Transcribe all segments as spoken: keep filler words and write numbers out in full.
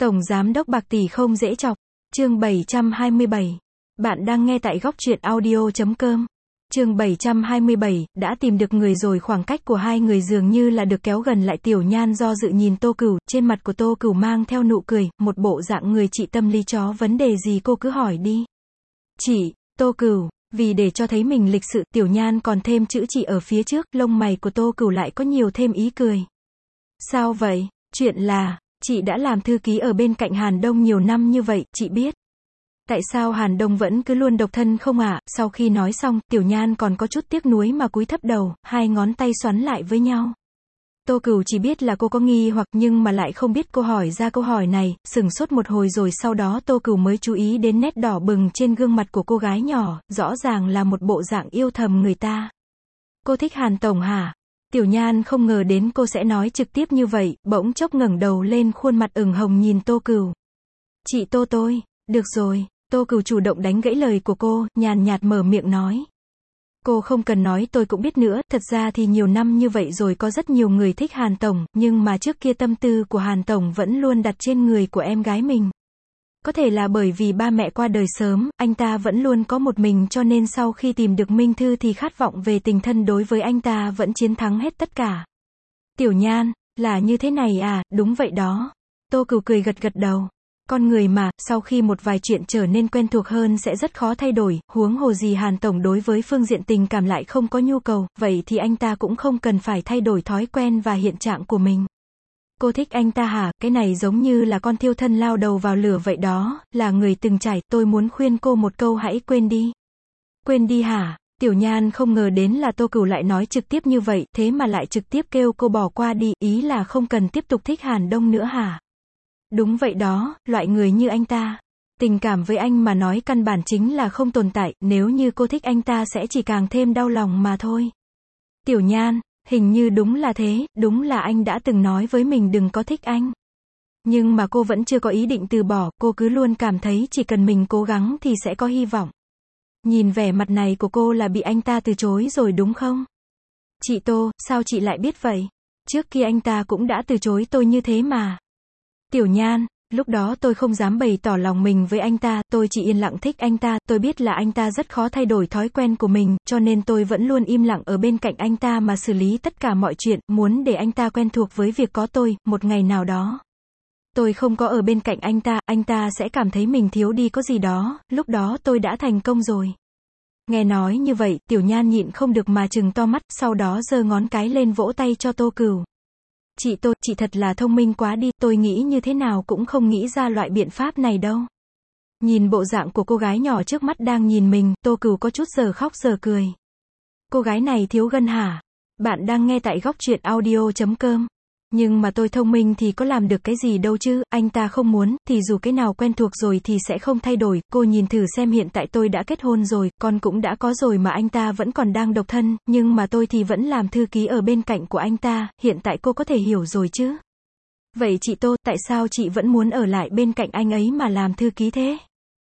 Tổng Giám đốc bạc tỷ không dễ chọc. Chương bảy trăm hai mươi bảy. Bạn đang nghe tại góc truyện audio chấm com. Chương bảy trăm hai mươi bảy, đã tìm được người rồi. Khoảng cách của hai người dường như là được kéo gần lại. Tiểu Nhan do dự nhìn Tô Cửu, trên mặt của Tô Cửu mang theo nụ cười, một bộ dạng người chị tâm lý chó, vấn đề gì cô cứ hỏi đi. Chị, Tô Cửu, vì để cho thấy mình lịch sự, Tiểu Nhan còn thêm chữ chị ở phía trước, lông mày của Tô Cửu lại có nhiều thêm ý cười. Sao vậy? Chuyện là, chị đã làm thư ký ở bên cạnh Hàn Đông nhiều năm như vậy, chị biết. Tại sao Hàn Đông vẫn cứ luôn độc thân không ạ? À? Sau khi nói xong, Tiểu Nhan còn có chút tiếc nuối mà cúi thấp đầu, hai ngón tay xoắn lại với nhau. Tô Cửu chỉ biết là cô có nghi hoặc nhưng mà lại không biết cô hỏi ra câu hỏi này, sửng sốt một hồi rồi sau đó Tô Cửu mới chú ý đến nét đỏ bừng trên gương mặt của cô gái nhỏ, rõ ràng là một bộ dạng yêu thầm người ta. Cô thích Hàn Tổng hả? Tiểu Nhan không ngờ đến cô sẽ nói trực tiếp như vậy, bỗng chốc ngẩng đầu lên, khuôn mặt ửng hồng nhìn Tô Cửu. Chị Tô tôi, được rồi. Tô Cửu chủ động đánh gãy lời của cô, nhàn nhạt mở miệng nói. Cô không cần nói tôi cũng biết nữa, thật ra thì nhiều năm như vậy rồi có rất nhiều người thích Hàn Tổng, nhưng mà trước kia tâm tư của Hàn Tổng vẫn luôn đặt trên người của em gái mình. Có thể là bởi vì ba mẹ qua đời sớm, anh ta vẫn luôn có một mình cho nên sau khi tìm được Minh Thư thì khát vọng về tình thân đối với anh ta vẫn chiến thắng hết tất cả. Tiểu Nhan, là như thế này à, đúng vậy đó. Tô Cửu cười gật gật đầu. Con người mà, sau khi một vài chuyện trở nên quen thuộc hơn sẽ rất khó thay đổi, huống hồ gì Hàn Tổng đối với phương diện tình cảm lại không có nhu cầu, vậy thì anh ta cũng không cần phải thay đổi thói quen và hiện trạng của mình. Cô thích anh ta hả? Cái này giống như là con thiêu thân lao đầu vào lửa vậy đó, là người từng trải, tôi muốn khuyên cô một câu hãy quên đi. Quên đi hả? Tiểu Nhan không ngờ đến là Tô Cửu lại nói trực tiếp như vậy, thế mà lại trực tiếp kêu cô bỏ qua đi, ý là không cần tiếp tục thích Hàn Đông nữa hả? Đúng vậy đó, loại người như anh ta. Tình cảm với anh mà nói căn bản chính là không tồn tại, nếu như cô thích anh ta sẽ chỉ càng thêm đau lòng mà thôi. Tiểu Nhan, hình như đúng là thế, đúng là anh đã từng nói với mình đừng có thích anh. Nhưng mà cô vẫn chưa có ý định từ bỏ, cô cứ luôn cảm thấy chỉ cần mình cố gắng thì sẽ có hy vọng. Nhìn vẻ mặt này của cô là bị anh ta từ chối rồi đúng không? Chị Tô, sao chị lại biết vậy? Trước kia anh ta cũng đã từ chối tôi như thế mà. Tiểu Nhan, lúc đó tôi không dám bày tỏ lòng mình với anh ta, tôi chỉ yên lặng thích anh ta, tôi biết là anh ta rất khó thay đổi thói quen của mình, cho nên tôi vẫn luôn im lặng ở bên cạnh anh ta mà xử lý tất cả mọi chuyện, muốn để anh ta quen thuộc với việc có tôi, một ngày nào đó. Tôi không có ở bên cạnh anh ta, anh ta sẽ cảm thấy mình thiếu đi có gì đó, lúc đó tôi đã thành công rồi. Nghe nói như vậy, Tiểu Nhan nhịn không được mà trừng to mắt, sau đó giơ ngón cái lên vỗ tay cho Tô Cửu. Chị Tô, chị thật là thông minh quá đi, tôi nghĩ như thế nào cũng không nghĩ ra loại biện pháp này đâu. Nhìn bộ dạng của cô gái nhỏ trước mắt đang nhìn mình, Tô Cửu có chút giờ khóc giờ cười. Cô gái này thiếu gân hả? Bạn đang nghe tại góc truyện audio chấm com. Nhưng mà tôi thông minh thì có làm được cái gì đâu chứ, anh ta không muốn, thì dù cái nào quen thuộc rồi thì sẽ không thay đổi, cô nhìn thử xem hiện tại tôi đã kết hôn rồi, con cũng đã có rồi mà anh ta vẫn còn đang độc thân, nhưng mà tôi thì vẫn làm thư ký ở bên cạnh của anh ta, hiện tại cô có thể hiểu rồi chứ. Vậy chị Tô, tại sao chị vẫn muốn ở lại bên cạnh anh ấy mà làm thư ký thế?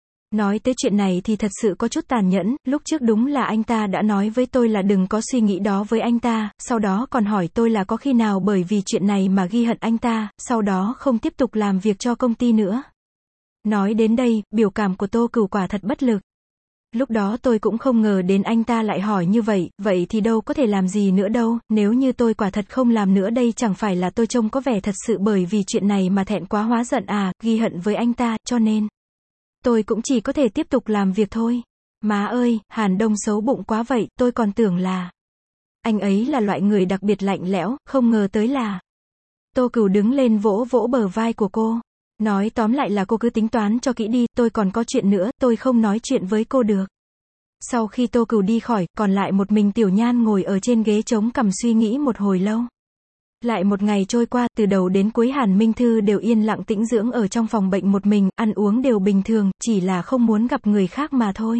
Nói tới chuyện này thì thật sự có chút tàn nhẫn, lúc trước đúng là anh ta đã nói với tôi là đừng có suy nghĩ đó với anh ta, sau đó còn hỏi tôi là có khi nào bởi vì chuyện này mà ghi hận anh ta, sau đó không tiếp tục làm việc cho công ty nữa. Nói đến đây, biểu cảm của Tô Cửu quả thật bất lực. Lúc đó tôi cũng không ngờ đến anh ta lại hỏi như vậy, vậy thì đâu có thể làm gì nữa đâu, nếu như tôi quả thật không làm nữa đây chẳng phải là tôi trông có vẻ thật sự bởi vì chuyện này mà thẹn quá hóa giận à, ghi hận với anh ta, cho nên tôi cũng chỉ có thể tiếp tục làm việc thôi. Má ơi, Hàn Đông xấu bụng quá vậy, tôi còn tưởng là anh ấy là loại người đặc biệt lạnh lẽo, không ngờ tới là. Tô Cửu đứng lên vỗ vỗ bờ vai của cô. Nói tóm lại là cô cứ tính toán cho kỹ đi, tôi còn có chuyện nữa, tôi không nói chuyện với cô được. Sau khi Tô Cửu đi khỏi, còn lại một mình Tiểu Nhan ngồi ở trên ghế chống cằm suy nghĩ một hồi lâu. Lại một ngày trôi qua, từ đầu đến cuối Hàn Minh Thư đều yên lặng tĩnh dưỡng ở trong phòng bệnh một mình, ăn uống đều bình thường, chỉ là không muốn gặp người khác mà thôi.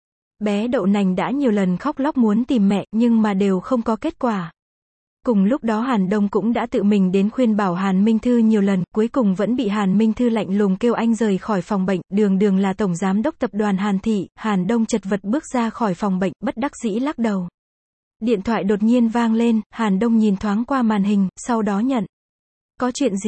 Bé Đậu Nành đã nhiều lần khóc lóc muốn tìm mẹ, nhưng mà đều không có kết quả. Cùng lúc đó Hàn Đông cũng đã tự mình đến khuyên bảo Hàn Minh Thư nhiều lần, cuối cùng vẫn bị Hàn Minh Thư lạnh lùng kêu anh rời khỏi phòng bệnh, đường đường là tổng giám đốc tập đoàn Hàn Thị, Hàn Đông chật vật bước ra khỏi phòng bệnh, bất đắc dĩ lắc đầu. Điện thoại đột nhiên vang lên, Hàn Đông nhìn thoáng qua màn hình, sau đó nhận. Có chuyện gì?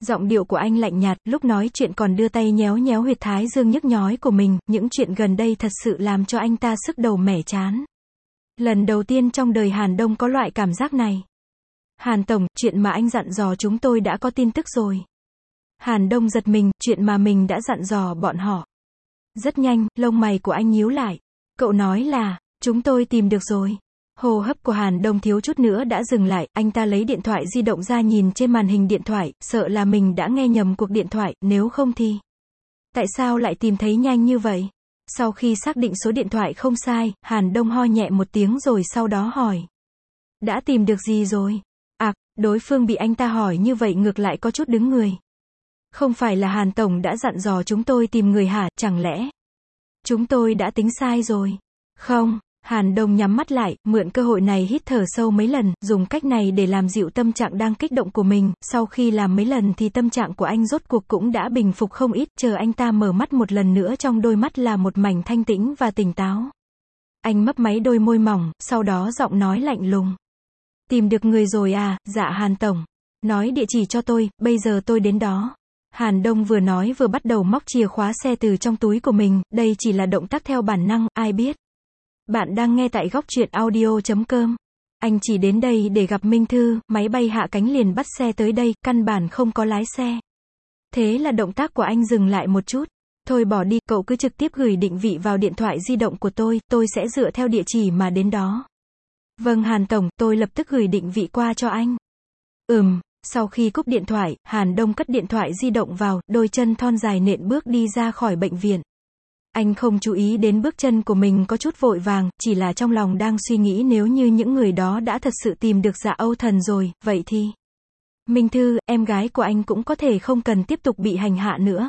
Giọng điệu của anh lạnh nhạt, lúc nói chuyện còn đưa tay nhéo nhéo huyệt thái dương nhức nhói của mình, những chuyện gần đây thật sự làm cho anh ta sức đầu mẻ chán. Lần đầu tiên trong đời Hàn Đông có loại cảm giác này. Hàn Tổng, chuyện mà anh dặn dò chúng tôi đã có tin tức rồi. Hàn Đông giật mình, chuyện mà mình đã dặn dò bọn họ. Rất nhanh, lông mày của anh nhíu lại. Cậu nói là, chúng tôi tìm được rồi. Hô hấp của Hàn Đông thiếu chút nữa đã dừng lại, anh ta lấy điện thoại di động ra nhìn trên màn hình điện thoại, sợ là mình đã nghe nhầm cuộc điện thoại, nếu không thì... Tại sao lại tìm thấy nhanh như vậy? Sau khi xác định số điện thoại không sai, Hàn Đông ho nhẹ một tiếng rồi sau đó hỏi. Đã tìm được gì rồi? À, đối phương bị anh ta hỏi như vậy ngược lại có chút đứng người. Không phải là Hàn Tổng đã dặn dò chúng tôi tìm người hả, chẳng lẽ? Chúng tôi đã tính sai rồi. Không, Hàn Đông nhắm mắt lại, mượn cơ hội này hít thở sâu mấy lần, dùng cách này để làm dịu tâm trạng đang kích động của mình, sau khi làm mấy lần thì tâm trạng của anh rốt cuộc cũng đã bình phục không ít, chờ anh ta mở mắt một lần nữa trong đôi mắt là một mảnh thanh tĩnh và tỉnh táo. Anh mấp máy đôi môi mỏng, sau đó giọng nói lạnh lùng. Tìm được người rồi à, dạ Hàn Tổng. Nói địa chỉ cho tôi, bây giờ tôi đến đó. Hàn Đông vừa nói vừa bắt đầu móc chìa khóa xe từ trong túi của mình, đây chỉ là động tác theo bản năng, ai biết. Bạn đang nghe tại góc truyện audio chấm com. Anh chỉ đến đây để gặp Minh Thư, máy bay hạ cánh liền bắt xe tới đây, căn bản không có lái xe. Thế là động tác của anh dừng lại một chút. Thôi bỏ đi, cậu cứ trực tiếp gửi định vị vào điện thoại di động của tôi, tôi sẽ dựa theo địa chỉ mà đến đó. Vâng Hàn Tổng, tôi lập tức gửi định vị qua cho anh. Ừm, sau khi cúp điện thoại, Hàn Đông cất điện thoại di động vào, đôi chân thon dài nện bước đi ra khỏi bệnh viện. Anh không chú ý đến bước chân của mình có chút vội vàng, chỉ là trong lòng đang suy nghĩ nếu như những người đó đã thật sự tìm được Dạ Âu Thần rồi, vậy thì... Minh Thư, em gái của anh cũng có thể không cần tiếp tục bị hành hạ nữa.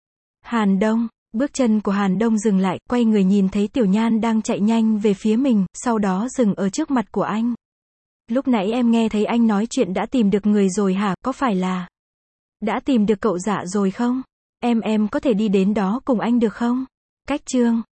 Hàn Đông, bước chân của Hàn Đông dừng lại, quay người nhìn thấy Tiểu Nhan đang chạy nhanh về phía mình, sau đó dừng ở trước mặt của anh. Lúc nãy em nghe thấy anh nói chuyện đã tìm được người rồi hả, có phải là... Đã tìm được cậu Dạ rồi không? Em em có thể đi đến đó cùng anh được không? Cách chương